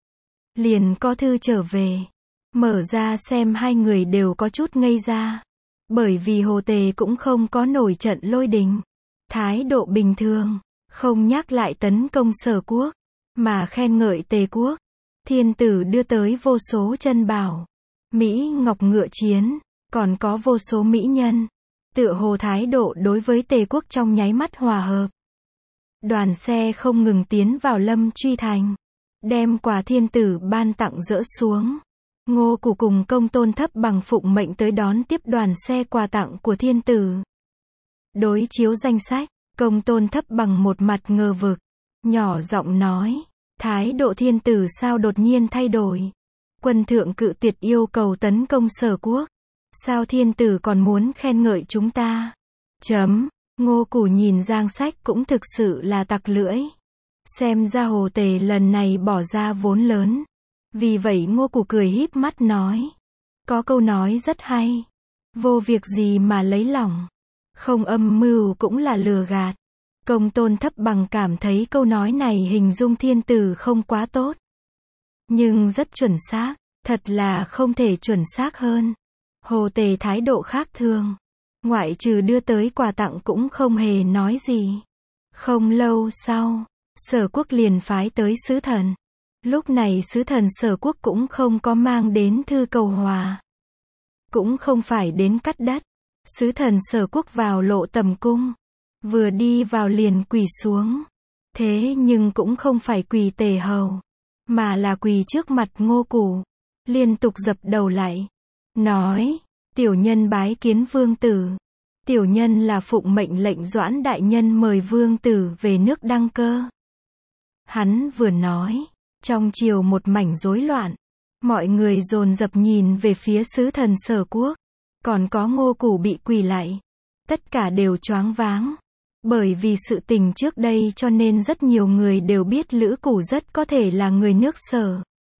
liền có thư trở về. Mở ra xem hai người đều có chút ngây ra. Bởi vì Hồ Tề cũng không có nổi trận lôi đình. Thái độ bình thường, không nhắc lại tấn công Sở quốc, mà khen ngợi Tề quốc. Thiên tử đưa tới vô số chân bảo, Mỹ ngọc ngựa chiến, còn có vô số mỹ nhân. Tựa hồ thái độ đối với Tề quốc trong nháy mắt hòa hợp. Đoàn xe không ngừng tiến vào Lâm Truy thành, đem quà thiên tử ban tặng dỡ xuống. Ngô Củ cùng Công Tôn Thấp Bằng phụng mệnh tới đón tiếp đoàn xe quà tặng của thiên tử. Đối chiếu danh sách, Công Tôn Thấp Bằng một mặt ngờ vực, nhỏ giọng nói, thái độ thiên tử sao đột nhiên thay đổi? Quân thượng cự tuyệt yêu cầu tấn công Sở quốc, sao thiên tử còn muốn khen ngợi chúng ta? Ngô Củ nhìn danh sách cũng thực sự là tặc lưỡi. Xem ra Hồ Tề lần này bỏ ra vốn lớn. Vì vậy Ngô Củ cười híp mắt nói, có câu nói rất hay, vô việc gì mà lấy lòng, không âm mưu cũng là lừa gạt. Công Tôn Thấp Bằng cảm thấy câu nói này hình dung thiên tử không quá tốt, nhưng rất chuẩn xác, thật là không thể chuẩn xác hơn. Hồ Tề thái độ khác thường, ngoại trừ đưa tới quà tặng cũng không hề nói gì. Không lâu sau, Sở quốc liền phái tới sứ thần. Lúc này sứ thần Sở quốc cũng không có mang đến thư cầu hòa, cũng không phải đến cắt đất. Sứ thần Sở quốc vào Lộ Tầm cung, vừa đi vào liền quỳ xuống. Thế nhưng cũng không phải quỳ Tề hầu, mà là quỳ trước mặt Ngô Củ, liên tục dập đầu lại, nói, tiểu nhân bái kiến vương tử. Tiểu nhân là phụng mệnh lệnh Doãn đại nhân mời vương tử về nước đăng cơ. Hắn vừa nói, trong triều một mảnh rối loạn, mọi người dồn dập nhìn về phía sứ thần Sở quốc, còn có Ngô Củ bị quỳ lại, tất cả đều choáng váng. Bởi vì sự tình trước đây cho nên rất nhiều người đều biết Lữ Củ rất có thể là người nước Sở,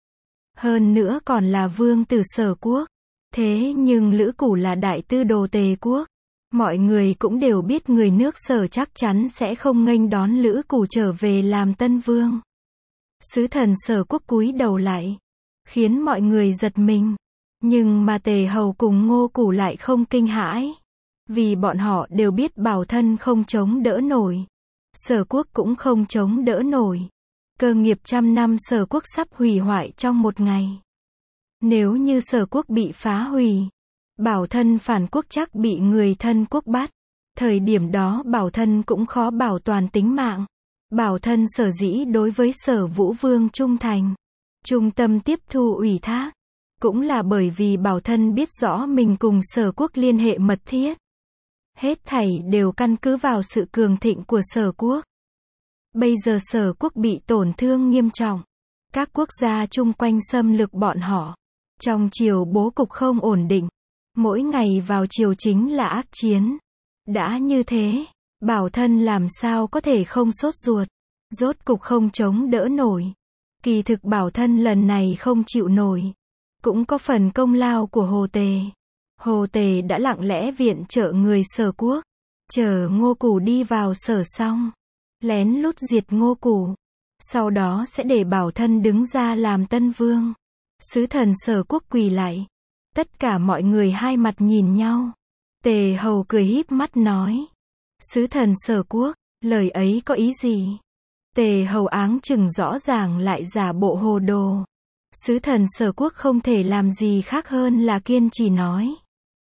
hơn nữa còn là vương tử Sở quốc. Thế nhưng Lữ Củ là Đại Tư Đồ Tề quốc, mọi người cũng đều biết người nước Sở chắc chắn sẽ không nghênh đón Lữ Củ trở về làm tân vương. Sứ thần Sở quốc cúi đầu lại, khiến mọi người giật mình. Nhưng mà Tề hầu cùng Ngô Củ lại không kinh hãi, vì bọn họ đều biết Bảo Thân không chống đỡ nổi, Sở quốc cũng không chống đỡ nổi. Cơ nghiệp trăm năm Sở quốc sắp hủy hoại trong một ngày. Nếu như Sở quốc bị phá hủy, Bảo Thân phản quốc chắc bị người thân quốc bắt. Thời điểm đó Bảo Thân cũng khó bảo toàn tính mạng. Bảo Thân sở dĩ đối với Sở Vũ Vương trung thành, trung tâm tiếp thu ủy thác, cũng là bởi vì Bảo Thân biết rõ mình cùng Sở quốc liên hệ mật thiết. Hết thảy đều căn cứ vào sự cường thịnh của Sở quốc. Bây giờ Sở quốc bị tổn thương nghiêm trọng, các quốc gia chung quanh xâm lược bọn họ. Trong triều bố cục không ổn định, mỗi ngày vào triều chính là ác chiến. Đã như thế, Bảo Thân làm sao có thể không sốt ruột, rốt cục không chống đỡ nổi. Kỳ thực Bảo Thân lần này không chịu nổi, cũng có phần công lao của Hồ Tề. Hồ Tề đã lặng lẽ viện trợ người Sở quốc, chờ Ngô Củ đi vào Sở xong, lén lút diệt Ngô Củ, sau đó sẽ để Bảo Thân đứng ra làm tân vương. Sứ thần Sở quốc quỳ lạy, tất cả mọi người hai mặt nhìn nhau. Tề Hầu cười híp mắt nói, sứ thần Sở quốc, lời ấy có ý gì? Tề Hầu áng chừng rõ ràng lại giả bộ hồ đồ. Sứ thần Sở quốc không thể làm gì khác hơn là kiên trì nói.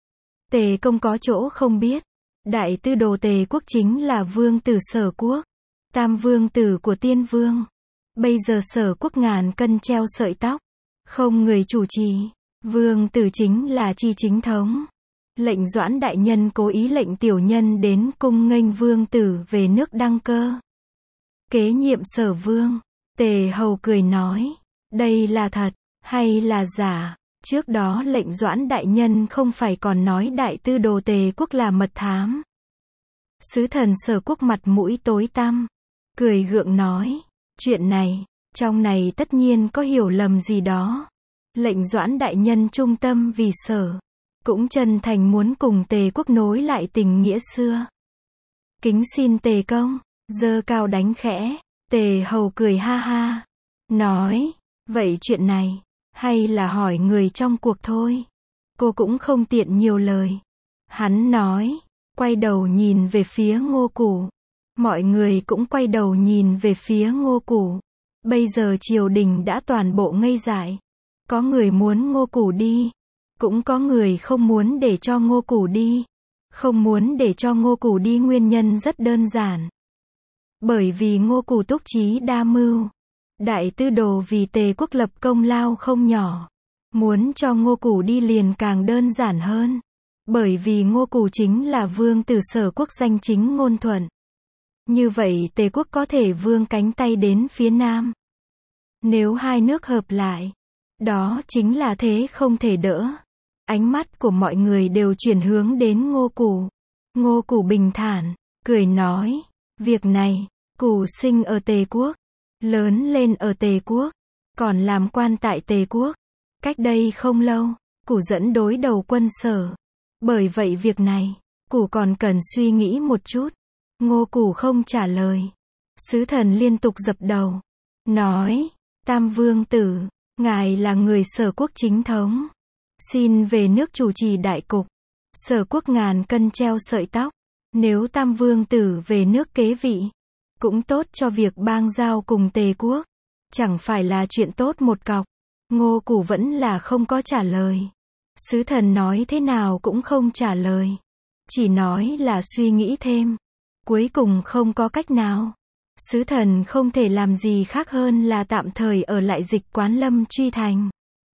Tề công có chỗ không biết, đại tư đồ Tề quốc chính là vương tử Sở quốc, tam vương tử của Tiên vương. Bây giờ Sở quốc ngàn cân treo sợi tóc, không người chủ trì, vương tử chính là chi chính thống. Lệnh Doãn đại nhân cố ý lệnh tiểu nhân đến cung nghênh vương tử về nước đăng cơ, kế nhiệm Sở vương. Tề Hầu cười nói, đây là thật, hay là giả? Trước đó lệnh Doãn đại nhân không phải còn nói đại tư đồ Tề quốc là mật thám. Sứ thần Sở quốc mặt mũi tối tăm, cười gượng nói, chuyện này, trong này tất nhiên có hiểu lầm gì đó. Lệnh Doãn đại nhân trung tâm vì Sở, cũng chân thành muốn cùng Tề quốc nối lại tình nghĩa xưa. Kính xin Tề công, giơ cao đánh khẽ. Tề Hầu cười ha ha, nói, vậy chuyện này, hay là hỏi người trong cuộc thôi. Cô cũng không tiện nhiều lời. Hắn nói, quay đầu nhìn về phía Ngô Củ. Mọi người cũng quay đầu nhìn về phía Ngô Củ. Bây giờ triều đình đã toàn bộ ngây dại. Có người muốn Ngô Củ đi, cũng có người không muốn để cho Ngô Củ đi. Không muốn để cho Ngô Củ đi nguyên nhân rất đơn giản. Bởi vì Ngô Củ túc trí đa mưu. Đại tư đồ vì Tề quốc lập công lao không nhỏ. Muốn cho Ngô Củ đi liền càng đơn giản hơn. Bởi vì Ngô Củ chính là vương tử Sở quốc danh chính ngôn thuận. Như vậy Tề quốc có thể vươn cánh tay đến phía Nam. Nếu hai nước hợp lại, đó chính là thế không thể đỡ. Ánh mắt của mọi người đều chuyển hướng đến Ngô Củ. Ngô Củ bình thản, cười nói, việc này, Củ sinh ở Tề quốc, lớn lên ở Tề quốc, còn làm quan tại Tề quốc. Cách đây không lâu, Củ dẫn đối đầu quân Sở. Bởi vậy việc này, Củ còn cần suy nghĩ một chút. Ngô Củ không trả lời. Sứ thần liên tục dập đầu, nói, Tam vương tử, ngài là người Sở quốc chính thống, xin về nước chủ trì đại cục. Sở quốc ngàn cân treo sợi tóc, nếu Tam vương tử về nước kế vị, cũng tốt cho việc bang giao cùng Tề quốc, chẳng phải là chuyện tốt một cọc. Ngô Củ vẫn là không có trả lời. Sứ thần nói thế nào cũng không trả lời, chỉ nói là suy nghĩ thêm. Cuối cùng không có cách nào, sứ thần không thể làm gì khác hơn là tạm thời ở lại Dịch Quán Lâm Truy Thành.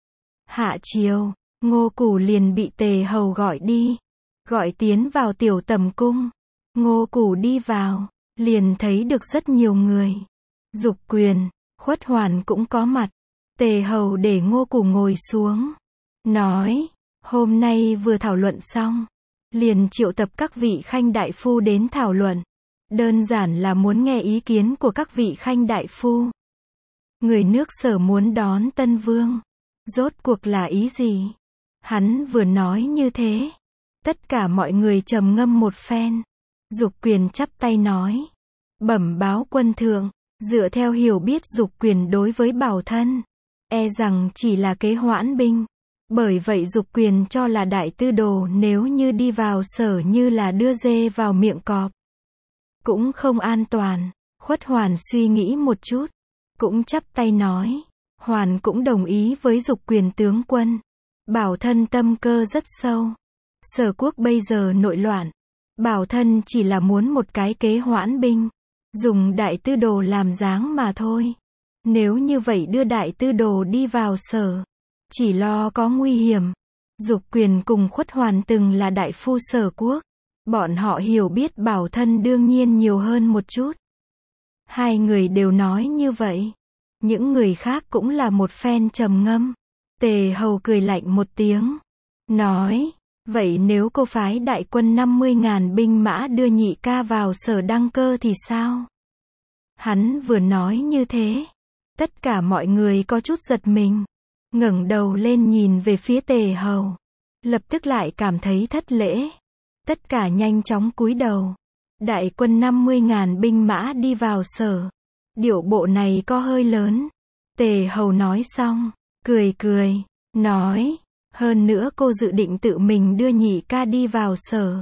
Hạ chiều, Ngô Củ liền bị Tề Hầu gọi đi, gọi tiến vào tiểu tầm cung. Ngô Củ đi vào, liền thấy được rất nhiều người. Dục Quyền, Khuất Hoàn cũng có mặt. Tề Hầu để Ngô Củ ngồi xuống, nói, hôm nay vừa thảo luận xong, liền triệu tập các vị khanh đại phu đến thảo luận. Đơn giản là muốn nghe ý kiến của các vị khanh đại phu. Người nước Sở muốn đón tân vương, rốt cuộc là ý gì? Hắn vừa nói như thế, tất cả mọi người trầm ngâm một phen. Dục Quyền chắp tay nói, bẩm báo quân thượng, dựa theo hiểu biết Dục Quyền đối với Bảo Thân, e rằng chỉ là kế hoãn binh. Bởi vậy Dục Quyền cho là đại tư đồ nếu như đi vào Sở như là đưa dê vào miệng cọp, cũng không an toàn. Khuất Hoàn suy nghĩ một chút, cũng chắp tay nói, Hoàn cũng đồng ý với Dục Quyền tướng quân. Bảo Thân tâm cơ rất sâu. Sở quốc bây giờ nội loạn, Bảo Thân chỉ là muốn một cái kế hoãn binh, dùng đại tư đồ làm dáng mà thôi. Nếu như vậy đưa đại tư đồ đi vào Sở, chỉ lo có nguy hiểm. Dục Quyền cùng Khuất Hoàn từng là đại phu Sở quốc, bọn họ hiểu biết Bảo Thân đương nhiên nhiều hơn một chút. Hai người đều nói như vậy. Những người khác cũng là một phen trầm ngâm. Tề Hầu cười lạnh một tiếng, nói, vậy nếu cô phái đại quân 50.000 binh mã đưa nhị ca vào Sở đăng cơ thì sao? Hắn vừa nói như thế, tất cả mọi người có chút giật mình. ngẩng đầu lên nhìn về phía Tề Hầu. Lập tức lại cảm thấy thất lễ. Tất cả nhanh chóng cúi đầu. Đại quân 50.000 binh mã đi vào sở. Điệu bộ này có hơi lớn. Tề Hầu nói xong, cười cười, nói, hơn nữa cô dự định tự mình đưa nhị ca đi vào sở.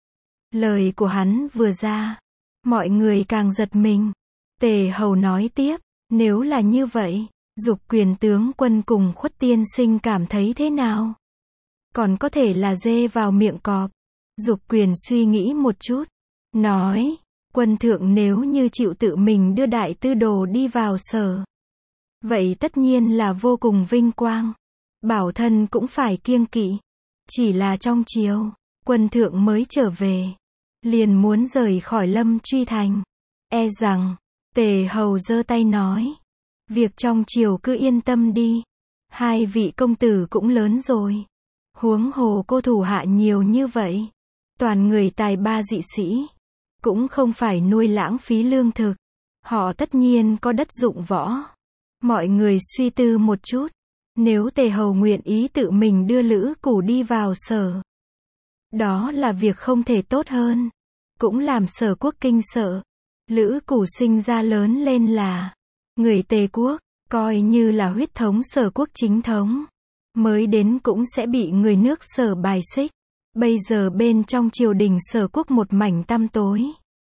Lời của hắn vừa ra, mọi người càng giật mình. Tề Hầu nói tiếp, nếu là như vậy, Dục Quyền tướng quân cùng Khuất tiên sinh cảm thấy thế nào? Còn có thể là dê vào miệng cọp. Dục Quyền suy nghĩ một chút, nói, quân thượng nếu như chịu tự mình đưa đại tư đồ đi vào sở, vậy tất nhiên là vô cùng vinh quang. Bảo thân cũng phải kiêng kỵ. Chỉ là trong chiều, quân thượng mới trở về, liền muốn rời khỏi Lâm Truy thành. E rằng, Tề Hầu giơ tay nói, việc trong triều cứ yên tâm đi. Hai vị công tử cũng lớn rồi. Huống hồ cô thủ hạ nhiều như vậy. Toàn người tài ba dị sĩ. Cũng không phải nuôi lãng phí lương thực. Họ tất nhiên có đất dụng võ. Mọi người suy tư một chút. Nếu Tề Hầu nguyện ý tự mình đưa Lữ Củ đi vào sở, đó là việc không thể tốt hơn. Cũng làm Sở quốc kinh sợ. Lữ Củ sinh ra lớn lên là người Tề quốc, coi như là huyết thống Sở quốc chính thống. Mới đến cũng sẽ bị người nước Sở bài xích. Bây giờ bên trong triều đình Sở quốc một mảnh tăm tối.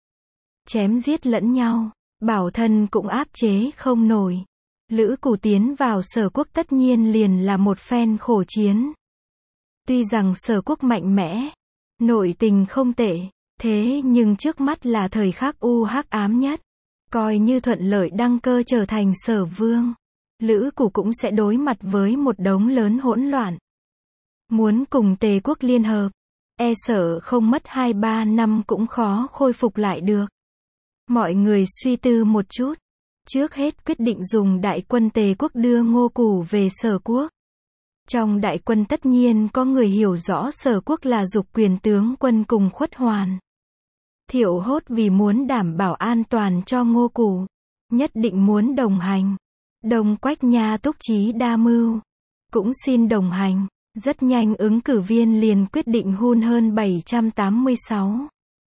Chém giết lẫn nhau, bảo thân cũng áp chế không nổi. Lữ Củ tiến vào Sở quốc tất nhiên liền là một phen khổ chiến. Tuy rằng Sở quốc mạnh mẽ, nội tình không tệ, thế nhưng trước mắt là thời khắc hắc ám nhất. Coi như thuận lợi đăng cơ trở thành Sở vương, Lữ Củ cũng sẽ đối mặt với một đống lớn hỗn loạn. Muốn cùng Tề quốc liên hợp, e sợ không mất 2-3 năm cũng khó khôi phục lại được. Mọi người suy tư một chút. Trước hết quyết định dùng đại quân Tề quốc đưa Ngô Củ về Sở quốc. Trong đại quân tất nhiên có người hiểu rõ Sở quốc là Dục Quyền tướng quân cùng Khuất Hoàn. Thiệu Hốt vì muốn đảm bảo an toàn cho Ngô Củ, nhất định muốn đồng hành. Đông Quách Nha Túc Trí đa mưu, cũng xin đồng hành. Rất nhanh ứng cử viên liền quyết định hun hơn 786.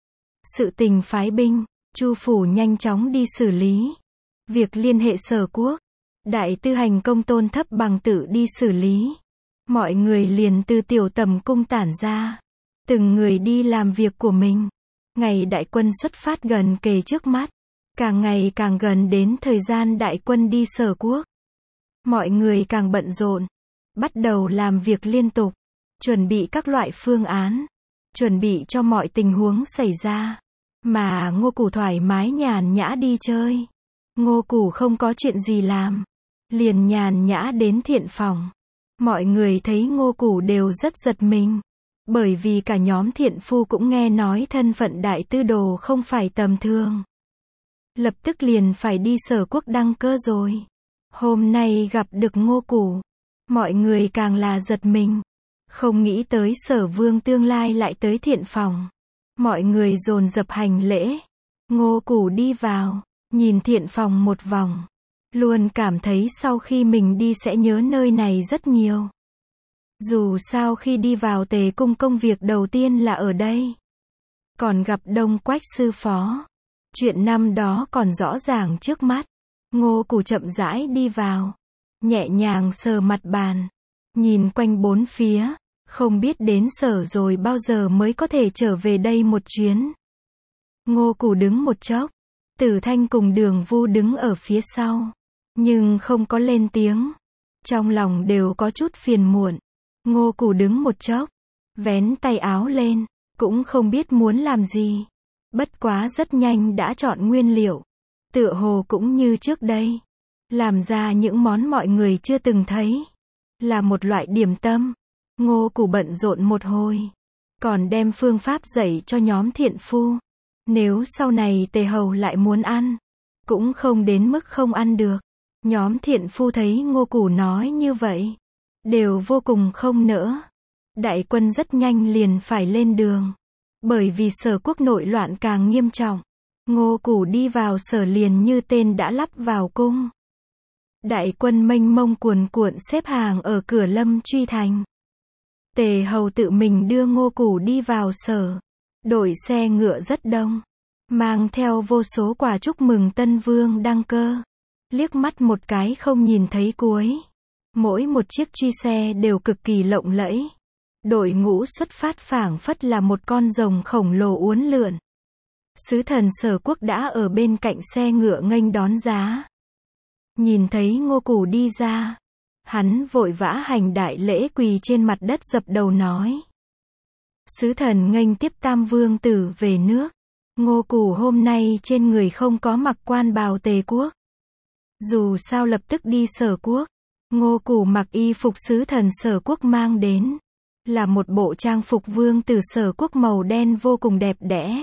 Sự tình phái binh, Chu phủ nhanh chóng đi xử lý. Việc liên hệ Sở quốc, Đại tư hành Công Tôn Thấp Bằng tự đi xử lý. Mọi người liền từ tiểu tầm cung tản ra. Từng người đi làm việc của mình. Ngày đại quân xuất phát gần kề trước mắt. Càng ngày càng gần đến thời gian đại quân đi Sở quốc. Mọi người càng bận rộn. Bắt đầu làm việc liên tục. Chuẩn bị các loại phương án. Chuẩn bị cho mọi tình huống xảy ra. Mà Ngô Củ thoải mái nhàn nhã đi chơi. Ngô Củ không có chuyện gì làm. Liền nhàn nhã đến thiện phòng. Mọi người thấy Ngô Củ đều rất giật mình. Bởi vì cả nhóm thiện phu cũng nghe nói thân phận đại tư đồ không phải tầm thường. Lập tức liền phải đi Sở quốc đăng cơ rồi. Hôm nay gặp được Ngô Củ. Mọi người càng là giật mình. Không nghĩ tới Sở vương tương lai lại tới thiện phòng. Mọi người dồn dập hành lễ. Ngô Củ đi vào, nhìn thiện phòng một vòng. Luôn cảm thấy sau khi mình đi sẽ nhớ nơi này rất nhiều. Dù sao khi đi vào Tề cung công việc đầu tiên là ở đây. Còn gặp Đông Quách sư phó. Chuyện năm đó còn rõ ràng trước mắt. Ngô Củ chậm rãi đi vào. Nhẹ nhàng sờ mặt bàn. Nhìn quanh bốn phía. Không biết đến Sở rồi bao giờ mới có thể trở về đây một chuyến. Ngô Củ đứng một chốc. Tử Thanh cùng Đường Vu đứng ở phía sau. Nhưng không có lên tiếng. Trong lòng đều có chút phiền muộn. Ngô Củ đứng một chốc. Vén tay áo lên. Cũng không biết muốn làm gì. Bất quá rất nhanh đã chọn nguyên liệu. Tựa hồ cũng như trước đây. Làm ra những món mọi người chưa từng thấy. Là một loại điểm tâm. Ngô Củ bận rộn một hồi. Còn đem phương pháp dạy cho nhóm thiện phu. Nếu sau này Tề Hầu lại muốn ăn. Cũng không đến mức không ăn được. Nhóm thiện phu thấy Ngô Củ nói như vậy. Đều vô cùng không nỡ. Đại quân rất nhanh liền phải lên đường. Bởi vì Sở quốc nội loạn càng nghiêm trọng. Ngô Củ đi vào Sở liền như tên đã lắp vào cung. Đại quân mênh mông cuồn cuộn xếp hàng ở cửa Lâm Truy Thành. Tề Hầu tự mình đưa Ngô Củ đi vào sở. Đội xe ngựa rất đông, mang theo vô số quà chúc mừng Tân Vương đăng cơ. Liếc mắt một cái không nhìn thấy cuối. Mỗi một chiếc truy xe đều cực kỳ lộng lẫy. Đội ngũ xuất phát phảng phất là một con rồng khổng lồ uốn lượn. Sứ thần Sở Quốc đã ở bên cạnh xe ngựa nghênh đón giá. Nhìn thấy Ngô Củ đi ra, hắn vội vã hành đại lễ quỳ trên mặt đất dập đầu nói. Sứ thần nghênh tiếp Tam Vương tử về nước. Ngô Củ hôm nay trên người không có mặc quan bào Tề quốc. Dù sao lập tức đi Sở Quốc. Ngô Củ mặc y phục sứ thần Sở Quốc mang đến. Là một bộ trang phục vương tử Sở Quốc màu đen vô cùng đẹp đẽ.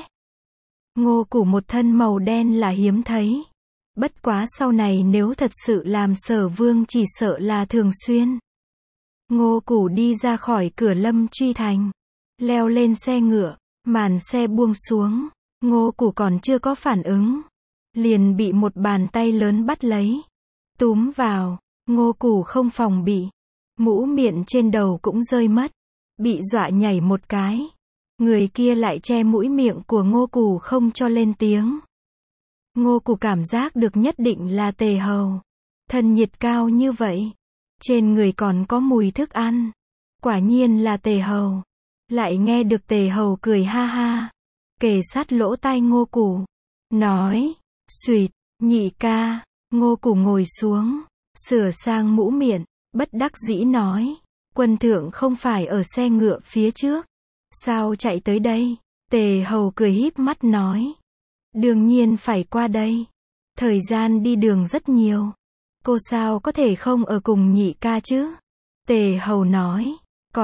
Ngô Củ một thân màu đen là hiếm thấy. Bất quá sau này nếu thật sự làm Sở Vương chỉ sợ là thường xuyên. Ngô Củ đi ra khỏi cửa Lâm Truy Thành. Leo lên xe ngựa, màn xe buông xuống. Ngô Củ còn chưa có phản ứng. Liền bị một bàn tay lớn bắt lấy. Túm vào. Ngô Củ không phòng bị. Mũ miệng trên đầu cũng rơi mất. Bị dọa nhảy một cái. Người kia lại che mũi miệng của Ngô Củ không cho lên tiếng. Ngô Củ cảm giác được nhất định là Tề Hầu. Thân nhiệt cao như vậy. Trên người còn có mùi thức ăn. Quả nhiên là Tề Hầu. Lại nghe được Tề Hầu cười ha ha. Kề sát lỗ tai Ngô Củ. Nói. Xuyệt, nhị ca. Ngô Củ ngồi xuống. Sửa sang mũ miệng. Bất đắc dĩ nói. Quân thượng không phải ở xe ngựa phía trước. Sao chạy tới đây? Tề Hầu cười híp mắt nói. Đương nhiên phải qua đây. Thời gian đi đường rất nhiều. Cô sao có thể không ở cùng nhị ca chứ? Tề Hầu nói.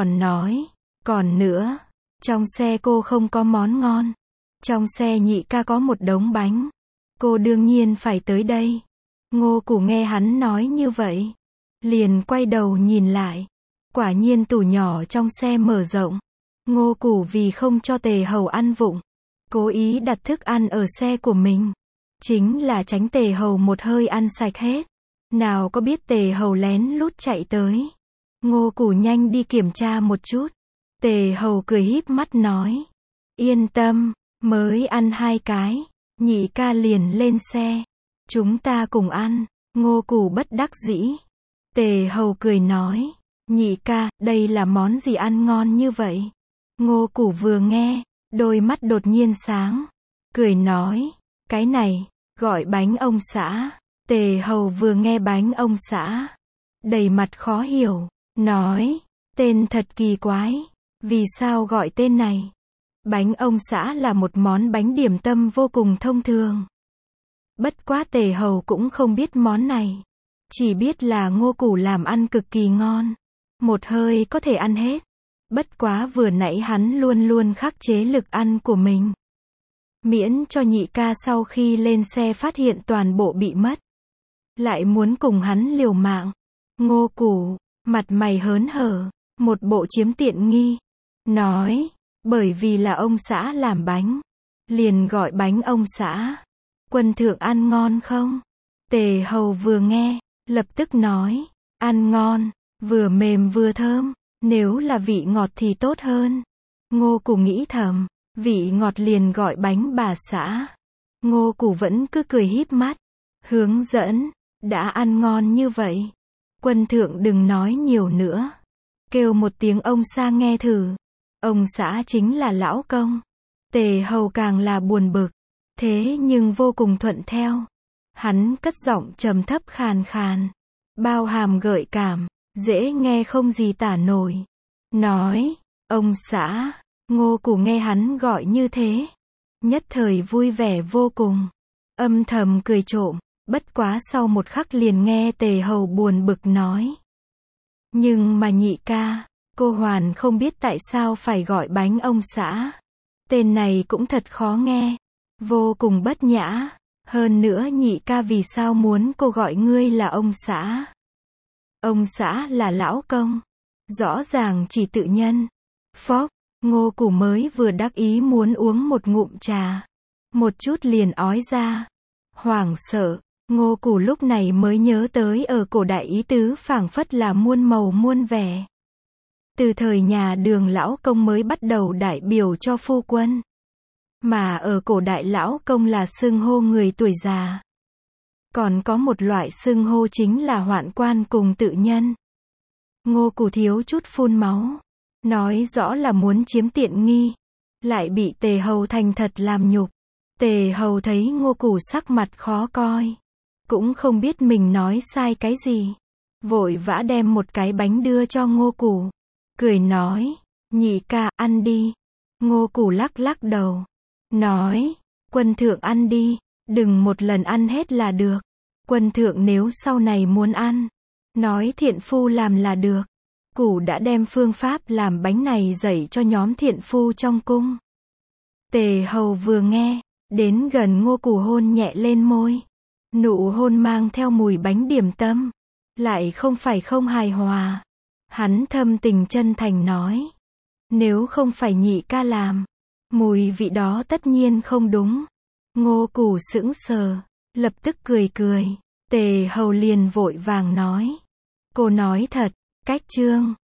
Còn nữa. Trong xe cô không có món ngon. Trong xe nhị ca có một đống bánh. Cô đương nhiên phải tới đây. Ngô Củ nghe hắn nói như vậy. Liền quay đầu nhìn lại. Quả nhiên tủ nhỏ trong xe mở rộng. Ngô Củ vì không cho Tề Hầu ăn vụng. Cố ý đặt thức ăn ở xe của mình. Chính là tránh Tề Hầu một hơi ăn sạch hết. Nào có biết Tề Hầu lén lút chạy tới. Ngô Củ nhanh đi kiểm tra một chút. Tề Hầu cười híp mắt nói. Yên tâm, mới ăn 2 cái. Nhị ca liền lên xe. Chúng ta cùng ăn. Ngô Củ bất đắc dĩ. Tề Hầu cười nói. Nhị ca, đây là món gì ăn ngon như vậy? Ngô Củ vừa nghe, đôi mắt đột nhiên sáng. Cười nói. Cái này, gọi bánh ông xã. Tề Hầu vừa nghe bánh ông xã. Đầy mặt khó hiểu. Nói. Tên thật kỳ quái. Vì sao gọi tên này? Bánh ông xã là một món bánh điểm tâm vô cùng thông thường. Bất quá Tề Hầu cũng không biết món này. Chỉ biết là Ngô Củ làm ăn cực kỳ ngon. Một hơi có thể ăn hết. Bất quá vừa nãy hắn luôn luôn khắc chế lực ăn của mình. Miễn cho nhị ca sau khi lên xe phát hiện toàn bộ bị mất. Lại muốn cùng hắn liều mạng. Ngô Củ, mặt mày hớn hở, một bộ chiếm tiện nghi. Nói, bởi vì là ông xã làm bánh. Liền gọi bánh ông xã. Quân thượng ăn ngon không? Tề Hầu vừa nghe, lập tức nói, ăn ngon, vừa mềm vừa thơm, nếu là vị ngọt thì tốt hơn. Ngô Củ nghĩ thầm, vị ngọt liền gọi bánh bà xã. Ngô Củ vẫn cứ cười híp mắt, hướng dẫn, đã ăn ngon như vậy. Quân thượng đừng nói nhiều nữa. Kêu một tiếng ông xã nghe thử. Ông xã chính là lão công. Tề Hầu càng là buồn bực. Thế nhưng vô cùng thuận theo. Hắn cất giọng trầm thấp khàn khàn. Bao hàm gợi cảm. Dễ nghe không gì tả nổi. Nói. Ông xã. Ngô Củ nghe hắn gọi như thế. Nhất thời vui vẻ vô cùng. Âm thầm cười trộm. Bất quá sau một khắc liền nghe Tề Hầu buồn bực nói. Nhưng mà nhị ca. Cô hoàn không biết tại sao phải gọi bánh ông xã. Tên này cũng thật khó nghe. Vô cùng bất nhã. Hơn nữa nhị ca vì sao muốn cô gọi ngươi là ông xã? Ông xã là lão công. Rõ ràng chỉ tự nhân. Phốc, Ngô Củ mới vừa đắc ý muốn uống một ngụm trà. Một chút liền ói ra. Hoảng sợ, Ngô Củ lúc này mới nhớ tới ở cổ đại ý tứ phảng phất là muôn màu muôn vẻ. Từ thời nhà Đường lão công mới bắt đầu đại biểu cho phu quân. Mà ở cổ đại lão công là xưng hô người tuổi già. Còn có một loại xưng hô chính là hoạn quan cùng tự nhân. Ngô Củ thiếu chút phun máu. Nói rõ là muốn chiếm tiện nghi. Lại bị Tề Hầu thành thật làm nhục. Tề Hầu thấy Ngô Củ sắc mặt khó coi. Cũng không biết mình nói sai cái gì. Vội vã đem một cái bánh đưa cho Ngô Củ. Cười nói, nhị ca, ăn đi. Ngô Củ lắc lắc đầu. Nói, quân thượng ăn đi. Đừng một lần ăn hết là được. Quân thượng nếu sau này muốn ăn. Nói thiện phu làm là được. Củ đã đem phương pháp làm bánh này dạy cho nhóm thiện phu trong cung. Tề Hầu vừa nghe, đến gần Ngô Củ hôn nhẹ lên môi. Nụ hôn mang theo mùi bánh điểm tâm. Lại không phải không hài hòa. Hắn thâm tình chân thành nói. Nếu không phải nhị ca làm, mùi vị đó tất nhiên không đúng. Ngô Củ sững sờ, lập tức cười cười. Tề Hầu liền vội vàng nói. Cô nói thật, cách trương.